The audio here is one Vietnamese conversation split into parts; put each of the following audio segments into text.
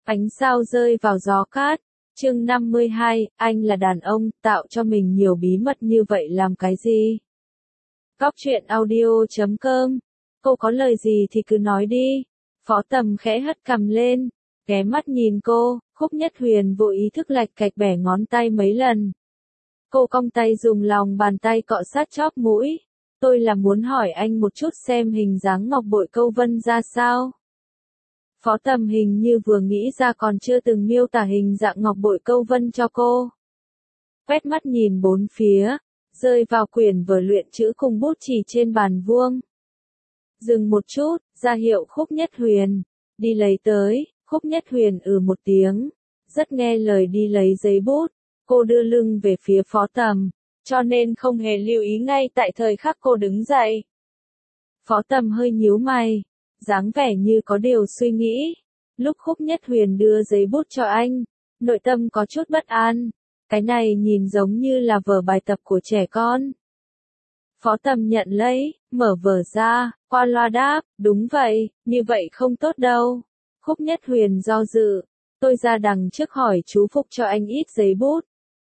Ánh sao rơi vào gió cát. Chương 52, anh là đàn ông, tạo cho mình nhiều bí mật như vậy làm cái gì? Góc truyện audio.com. Cô có lời gì thì cứ nói đi. Phó Tầm khẽ hất cằm lên, ghé mắt nhìn cô. Khúc Nhất Huyền vô ý thức lạch cạch bẻ ngón tay mấy lần. Cô cong tay dùng lòng bàn tay cọ sát chóp mũi. Tôi là muốn hỏi anh một chút xem hình dáng ngọc bội câu vân ra sao. Phó Tầm hình như vừa nghĩ ra còn chưa từng miêu tả hình dạng ngọc bội câu vân cho cô. Quét mắt nhìn bốn phía, rơi vào quyển vở luyện chữ cùng bút chì trên bàn vuông. Dừng một chút, ra hiệu Khúc Nhất Huyền, đi lấy tới. Khúc Nhất Huyền một tiếng, rất nghe lời đi lấy giấy bút. Cô đưa lưng về phía Phó Tầm, cho nên không hề lưu ý ngay tại thời khắc cô đứng dậy. Phó Tầm hơi nhíu mày, dáng vẻ như có điều suy nghĩ. Lúc Khúc Nhất Huyền đưa giấy bút cho anh, nội tâm có chút bất an. Cái này nhìn giống như là vở bài tập của trẻ con. Phó Tầm nhận lấy, mở vở ra, qua loa đáp, đúng vậy, như vậy không tốt đâu. Khúc Nhất Huyền do dự, tôi ra đằng trước hỏi chú Phúc cho anh ít giấy bút.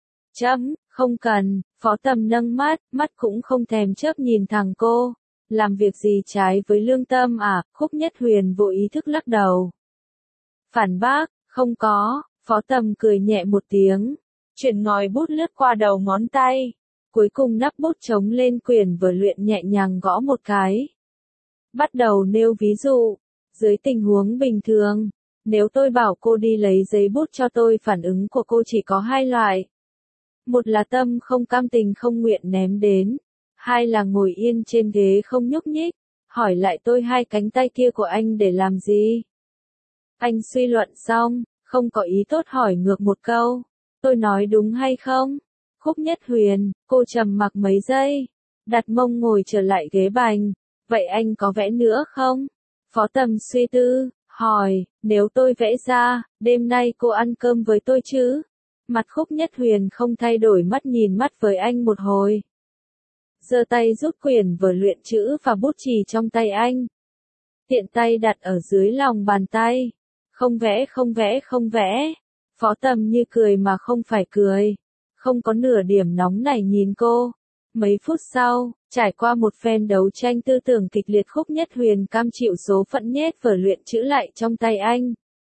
Không cần. Phó Tầm nâng mắt cũng không thèm chớp nhìn thẳng cô. Làm việc gì trái với lương tâm à? Khúc Nhất Huyền vô ý thức lắc đầu. Phản bác, không có. Phó Tầm cười nhẹ một tiếng, chuyển ngòi bút lướt qua đầu ngón tay. Cuối cùng nắp bút trống lên quyển vở luyện nhẹ nhàng gõ một cái. Bắt đầu nêu ví dụ. Dưới tình huống bình thường, nếu tôi bảo cô đi lấy giấy bút cho tôi, phản ứng của cô chỉ có hai loại. Một là tâm không cam tình không nguyện ném đến. Hai là ngồi yên trên ghế không nhúc nhích. Hỏi lại tôi hai cánh tay kia của anh để làm gì? Anh suy luận xong, không có ý tốt hỏi ngược một câu. Tôi nói đúng hay không? Khúc Nhất Huyền, cô trầm mặc mấy giây, đặt mông ngồi trở lại ghế bành. Vậy anh có vẽ nữa không? Phó Tầm suy tư, hỏi, nếu tôi vẽ ra, đêm nay cô ăn cơm với tôi chứ? Mặt Khúc Nhất Huyền không thay đổi, mắt nhìn mắt với anh một hồi. Giơ tay rút quyển vở luyện chữ và bút chì trong tay anh. Tiện tay đặt ở dưới lòng bàn tay. Không vẽ, không vẽ, không vẽ. Phó Tầm như cười mà không phải cười. Không có nửa điểm nóng nảy nhìn cô. Mấy phút sau, trải qua một phen đấu tranh tư tưởng kịch liệt, Khúc Nhất Huyền cam chịu số phận nhét vở luyện chữ lại trong tay anh.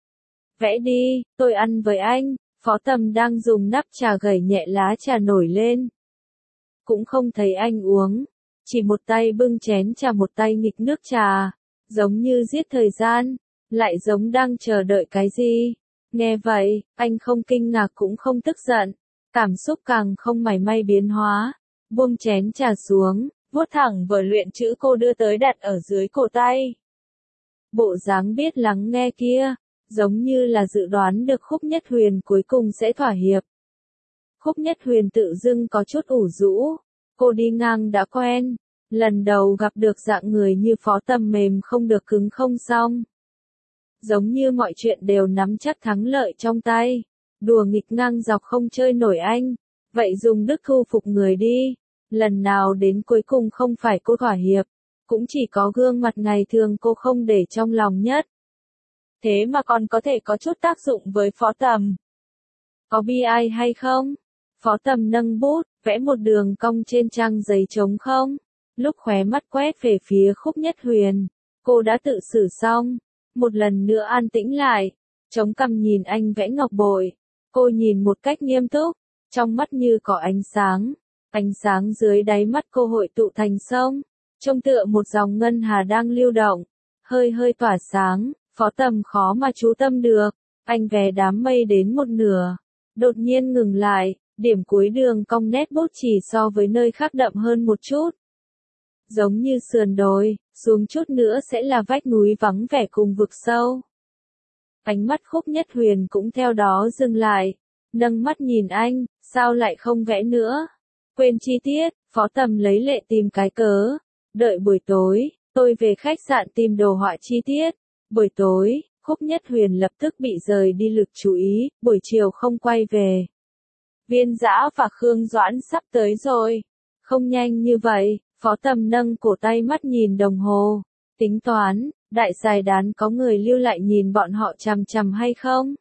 Vẽ đi, tôi ăn với anh. Phó Tầm đang dùng nắp trà gẩy nhẹ lá trà nổi lên. Cũng không thấy anh uống. Chỉ một tay bưng chén trà một tay nghịch nước trà. Giống như giết thời gian. Lại giống đang chờ đợi cái gì. Nghe vậy, anh không kinh ngạc cũng không tức giận. Cảm xúc càng không mảy may biến hóa. Buông chén trà xuống, vuốt thẳng vở luyện chữ cô đưa tới đặt ở dưới cổ tay. Bộ dáng biết lắng nghe kia, giống như là dự đoán được Khúc Nhất Huyền cuối cùng sẽ thỏa hiệp. Khúc Nhất Huyền tự dưng có chút ủ rũ. Cô đi ngang đã quen. Lần đầu gặp được dạng người như Phó Tầm mềm không được cứng không xong. Giống như mọi chuyện đều nắm chắc thắng lợi trong tay. Đùa nghịch ngang dọc không chơi nổi anh. Vậy dùng đức thu phục người đi. Lần nào đến cuối cùng không phải cô thỏa hiệp. Cũng chỉ có gương mặt ngày thường cô không để trong lòng nhất. Thế mà còn có thể có chút tác dụng với Phó Tầm. Có bi ai hay không? Phó Tầm nâng bút, vẽ một đường cong trên trang giấy trống không. Lúc khóe mắt quét về phía Khúc Nhất Huyền, cô đã tự xử xong. Một lần nữa an tĩnh lại, chống cằm nhìn anh vẽ ngọc bội. Cô nhìn một cách nghiêm túc, trong mắt như có ánh sáng dưới đáy mắt cô hội tụ thành sông, trông tựa một dòng ngân hà đang lưu động, hơi hơi tỏa sáng. Phó Tầm khó mà chú tâm được, anh vẽ đám mây đến một nửa, đột nhiên ngừng lại, điểm cuối đường cong nét bút chì so với nơi khác đậm hơn một chút. Giống như sườn đồi, xuống chút nữa sẽ là vách núi vắng vẻ cùng vực sâu. Ánh mắt Khúc Nhất Huyền cũng theo đó dừng lại, nâng mắt nhìn anh, sao lại không vẽ nữa? Quên chi tiết. Phó Tầm lấy lệ tìm cái cớ. Đợi buổi tối, tôi về khách sạn tìm đồ họa chi tiết. Buổi tối, Khúc Nhất Huyền lập tức bị rời đi lực chú ý, buổi chiều không quay về. Viên Dã và Khương Doãn sắp tới rồi. Không nhanh như vậy. Phó Tầm nâng cổ tay mắt nhìn đồng hồ. Tính toán, Đại Sài Đán có người lưu lại nhìn bọn họ chằm chằm hay không?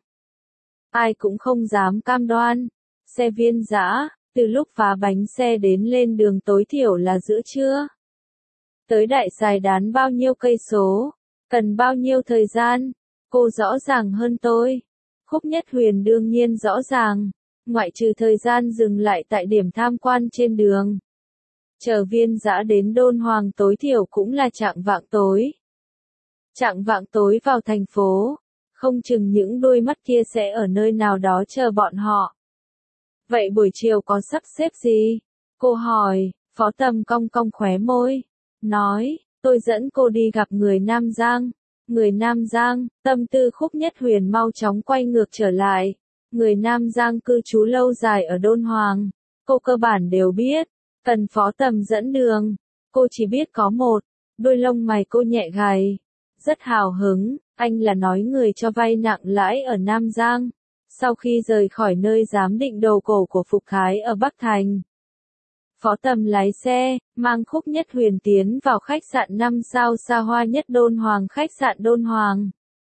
Ai cũng không dám cam đoan. Xe Viên Dã, từ lúc phá bánh xe đến lên đường tối thiểu là giữa trưa. Tới Đại Sài Đán bao nhiêu cây số, cần bao nhiêu thời gian, cô rõ ràng hơn tôi. Khúc Nhất Huyền đương nhiên rõ ràng, ngoại trừ thời gian dừng lại tại điểm tham quan trên đường. Chờ Viên Dã đến Đôn Hoàng tối thiểu cũng là chạng vạng tối. Chạng vạng tối vào thành phố, không chừng những đôi mắt kia sẽ ở nơi nào đó chờ bọn họ. Vậy buổi chiều có sắp xếp gì? Cô hỏi, Phó Tầm cong cong khóe môi, nói, tôi dẫn cô đi gặp người Nam Giang. Người Nam Giang, tâm tư Khúc Nhất Huyền mau chóng quay ngược trở lại. Người Nam Giang cư trú lâu dài ở Đôn Hoàng, cô cơ bản đều biết, cần Phó Tầm dẫn đường. Cô chỉ biết có một, đôi lông mày cô nhẹ gầy, rất hào hứng, anh là nói người cho vay nặng lãi ở Nam Giang. Sau khi rời khỏi nơi giám định đồ cổ của Phục Khái ở Bắc Thành, Phó Tầm lái xe, mang Khúc Nhất Huyền tiến vào khách sạn 5 sao xa hoa nhất Đôn Hoàng, khách sạn Đôn Hoàng.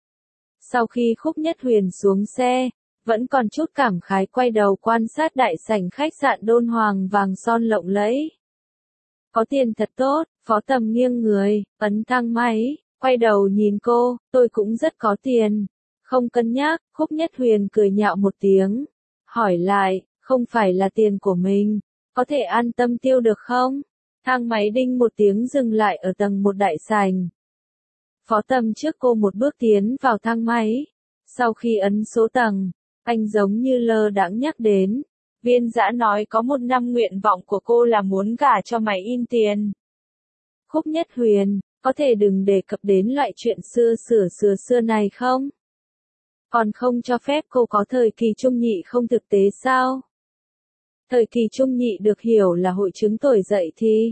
Sau khi Khúc Nhất Huyền xuống xe, vẫn còn chút cảm khái quay đầu quan sát đại sảnh khách sạn Đôn Hoàng vàng son lộng lẫy. Có tiền thật tốt, Phó Tầm nghiêng người, ấn thang máy, quay đầu nhìn cô, tôi cũng rất có tiền. Không cân nhắc, Khúc Nhất Huyền cười nhạo một tiếng. Hỏi lại, không phải là tiền của mình, có thể an tâm tiêu được không? Thang máy đinh một tiếng dừng lại ở tầng 1 đại sảnh. Phó Tầm trước cô một bước tiến vào thang máy. Sau khi ấn số tầng, anh giống như lơ đãng nhắc đến. Viên Dã nói có một năm nguyện vọng của cô là muốn gả cho máy in tiền. Khúc Nhất Huyền, có thể đừng đề cập đến loại chuyện xưa này không? Còn không cho phép cô có thời kỳ trung nhị không thực tế sao? Thời kỳ trung nhị được hiểu là hội chứng tuổi dậy thì.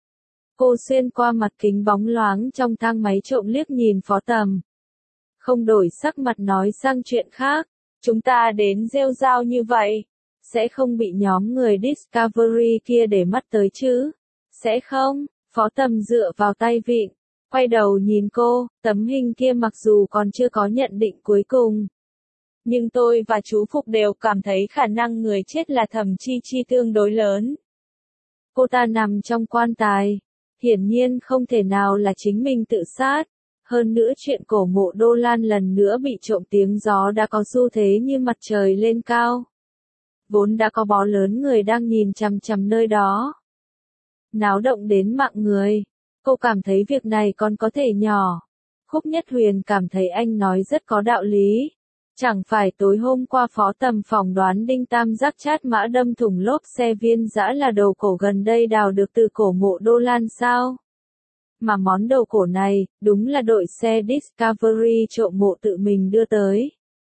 Cô xuyên qua mặt kính bóng loáng trong thang máy trộm liếc nhìn Phó Tầm. Không đổi sắc mặt nói sang chuyện khác, chúng ta đến rêu rao như vậy, sẽ không bị nhóm người Discovery kia để mắt tới chứ? Sẽ không? Phó Tầm dựa vào tay vịn, quay đầu nhìn cô, tấm hình kia mặc dù còn chưa có nhận định cuối cùng. Nhưng tôi và chú Phục đều cảm thấy khả năng người chết là Thẩm Chi Chi tương đối lớn. Cô ta nằm trong quan tài, hiển nhiên không thể nào là chính mình tự sát. Hơn nữa chuyện cổ mộ Đô Lan lần nữa bị trộm tiếng gió đã có xu thế như mặt trời lên cao. Vốn đã có bó lớn người đang nhìn chằm chằm nơi đó. Náo động đến mạng người. Cô cảm thấy việc này còn có thể nhỏ. Khúc Nhất Huyền cảm thấy anh nói rất có đạo lý. Chẳng phải tối hôm qua Phó Tầm phỏng đoán đinh tam giác chát mã đâm thủng lốp xe Viên Dã là đồ cổ gần đây đào được từ cổ mộ Đô Lan sao? Mà món đồ cổ này, đúng là đội xe Discovery trộm mộ tự mình đưa tới.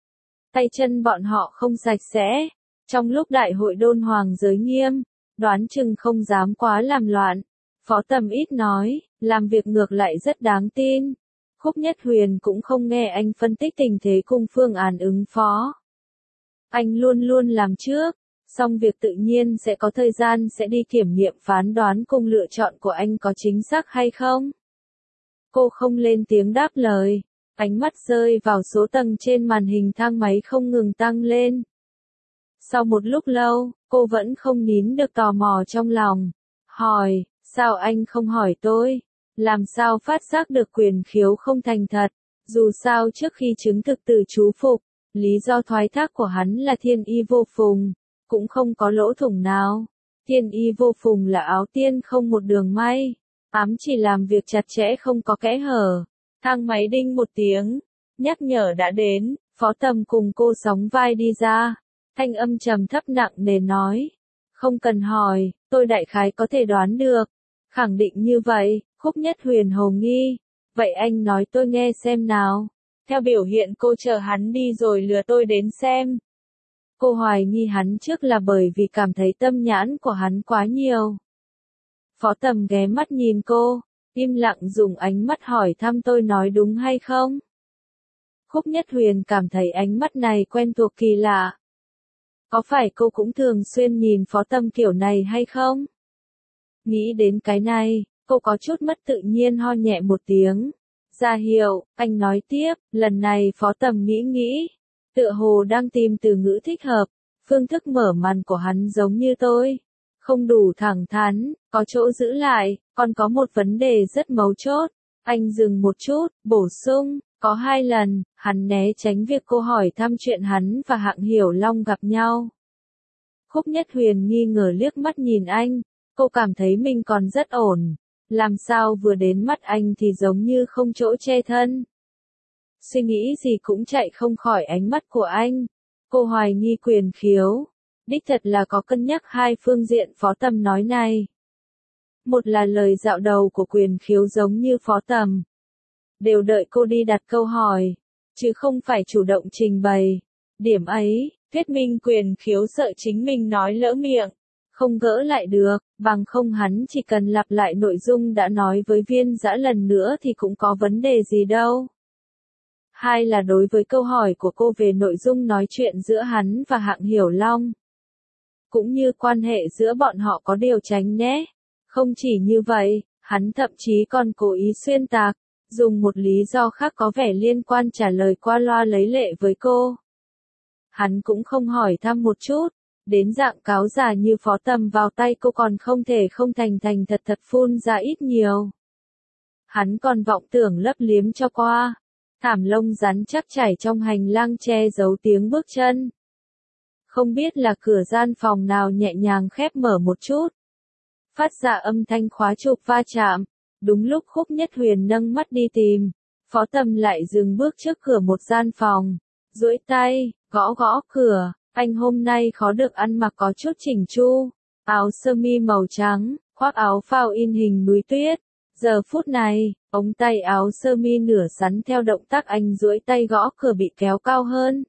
Tay chân bọn họ không sạch sẽ. Trong lúc đại hội Đôn Hoàng giới nghiêm, đoán chừng không dám quá làm loạn. Phó Tầm ít nói, làm việc ngược lại rất đáng tin. Khúc Nhất Huyền cũng không nghe anh phân tích tình thế cùng phương án ứng phó. Anh luôn luôn làm trước, xong việc tự nhiên sẽ có thời gian sẽ đi kiểm nghiệm phán đoán cùng lựa chọn của anh có chính xác hay không. Cô không lên tiếng đáp lời, ánh mắt rơi vào số tầng trên màn hình thang máy không ngừng tăng lên. Sau một lúc lâu, cô vẫn không nín được tò mò trong lòng. Hỏi, sao anh không hỏi tôi? Làm sao phát giác được quyền khiếu không thành thật? Dù sao trước khi chứng thực từ chú Phục, lý do thoái thác của hắn là thiên y vô phùng, cũng không có lỗ thủng nào. Thiên y vô phùng là áo tiên không một đường may, ám chỉ làm việc chặt chẽ không có kẽ hở. Thang máy đinh một tiếng, nhắc nhở đã đến, Phó Tầm cùng cô sóng vai đi ra. Thanh âm trầm thấp nặng nề nói. Không cần hỏi, tôi đại khái có thể đoán được. Khẳng định như vậy, Khúc Nhất Huyền hồ nghi. Vậy anh nói tôi nghe xem nào. Theo biểu hiện cô chờ hắn đi rồi lừa tôi đến xem. Cô hoài nghi hắn trước là bởi vì cảm thấy tâm nhãn của hắn quá nhiều. Phó Tầm ghé mắt nhìn cô, im lặng dùng ánh mắt hỏi thăm tôi nói đúng hay không. Khúc Nhất Huyền cảm thấy ánh mắt này quen thuộc kỳ lạ. Có phải cô cũng thường xuyên nhìn Phó Tầm kiểu này hay không? Nghĩ đến cái này, cô có chút mất tự nhiên ho nhẹ một tiếng. Ra hiệu, anh nói tiếp, lần này Phó Tầm nghĩ, tựa hồ đang tìm từ ngữ thích hợp, phương thức mở màn của hắn giống như tôi. Không đủ thẳng thắn, có chỗ giữ lại, còn có một vấn đề rất mấu chốt. Anh dừng một chút, bổ sung, có 2 lần, hắn né tránh việc cô hỏi thăm chuyện hắn và Hạng Hiểu Long gặp nhau. Khúc Nhất Huyền nghi ngờ liếc mắt nhìn anh, cô cảm thấy mình còn rất ổn, làm sao vừa đến mắt anh thì giống như không chỗ che thân. Suy nghĩ gì cũng chạy không khỏi ánh mắt của anh, cô hoài nghi Quyền Khiếu, đích thật là có cân nhắc 2 phương diện Phó Tầm nói này. Một là lời dạo đầu của Quyền Khiếu giống như Phó Tầm, đều đợi cô đi đặt câu hỏi, chứ không phải chủ động trình bày. Điểm ấy, thuyết minh Quyền Khiếu sợ chính mình nói lỡ miệng, không gỡ lại được, bằng không hắn chỉ cần lặp lại nội dung đã nói với Viên Dã lần nữa thì cũng có vấn đề gì đâu. 2 là đối với câu hỏi của cô về nội dung nói chuyện giữa hắn và Hạng Hiểu Long, cũng như quan hệ giữa bọn họ có điều tránh né. Không chỉ như vậy, hắn thậm chí còn cố ý xuyên tạc, dùng một lý do khác có vẻ liên quan trả lời qua loa lấy lệ với cô. Hắn cũng không hỏi thăm một chút, đến dạng cáo già như Phó Tầm vào tay cô còn không thể không thành thật phun ra ít nhiều. Hắn còn vọng tưởng lấp liếm cho qua, thảm lông rắn chắc trải trong hành lang che giấu tiếng bước chân. Không biết là cửa gian phòng nào nhẹ nhàng khép mở một chút, phát ra âm thanh khóa trục va chạm. Đúng lúc Khúc Nhất Huyền nâng mắt đi tìm, Phó Tầm lại dừng bước trước cửa một gian phòng, duỗi tay, gõ gõ cửa. Anh hôm nay khó được ăn mặc có chút chỉnh chu, áo sơ mi màu trắng, khoác áo phao in hình núi tuyết. Giờ phút này, ống tay áo sơ mi nửa sắn theo động tác anh duỗi tay gõ cửa bị kéo cao hơn,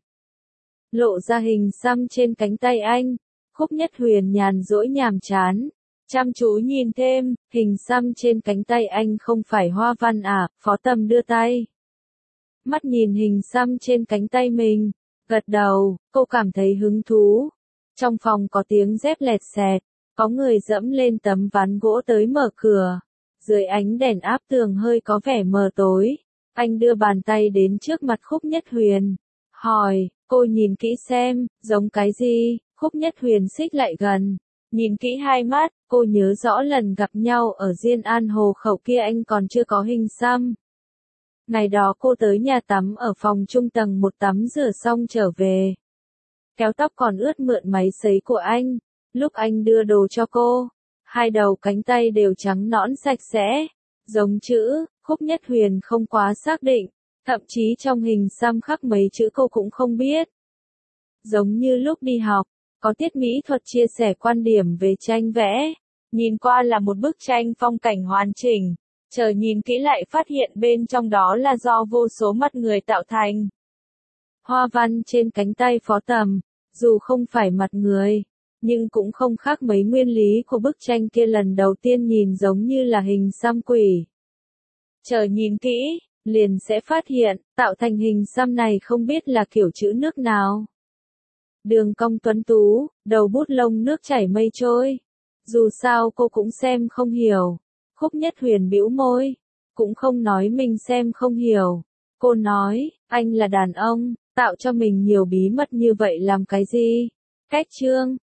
lộ ra hình xăm trên cánh tay anh. Khúc Nhất Huyền nhàn rỗi nhàm chán, chăm chú nhìn thêm, hình xăm trên cánh tay anh không phải hoa văn à? Phó Tầm đưa tay, mắt nhìn hình xăm trên cánh tay mình, gật đầu, cô cảm thấy hứng thú. Trong phòng có tiếng dép lẹt xẹt, có người dẫm lên tấm ván gỗ tới mở cửa. Dưới ánh đèn áp tường hơi có vẻ mờ tối, anh đưa bàn tay đến trước mặt Khúc Nhất Huyền, hỏi, cô nhìn kỹ xem, giống cái gì? Khúc Nhất Huyền xích lại gần, nhìn kỹ 2 mắt, cô nhớ rõ lần gặp nhau ở Diên An Hồ Khẩu kia anh còn chưa có hình xăm. Ngày đó cô tới nhà tắm ở phòng trung tầng 1 tắm rửa xong trở về, kéo tóc còn ướt mượn máy sấy của anh. Lúc anh đưa đồ cho cô, 2 đầu cánh tay đều trắng nõn sạch sẽ, giống chữ. Khúc Nhất Huyền không quá xác định, thậm chí trong hình xăm khắc mấy chữ cô cũng không biết. Giống như lúc đi học, có tiết mỹ thuật chia sẻ quan điểm về tranh vẽ, nhìn qua là một bức tranh phong cảnh hoàn chỉnh, chờ nhìn kỹ lại phát hiện bên trong đó là do vô số mắt người tạo thành. Hoa văn trên cánh tay Phó Tầm, dù không phải mặt người, nhưng cũng không khác mấy nguyên lý của bức tranh kia, lần đầu tiên nhìn giống như là hình xăm quỷ. Chờ nhìn kỹ, liền sẽ phát hiện, tạo thành hình xăm này không biết là kiểu chữ nước nào. Đường cong tuấn tú, đầu bút lông nước chảy mây trôi. Dù sao cô cũng xem không hiểu. Khúc Nhất Huyền bĩu môi, cũng không nói mình xem không hiểu. Cô nói, anh là đàn ông, tạo cho mình nhiều bí mật như vậy làm cái gì? Cách chương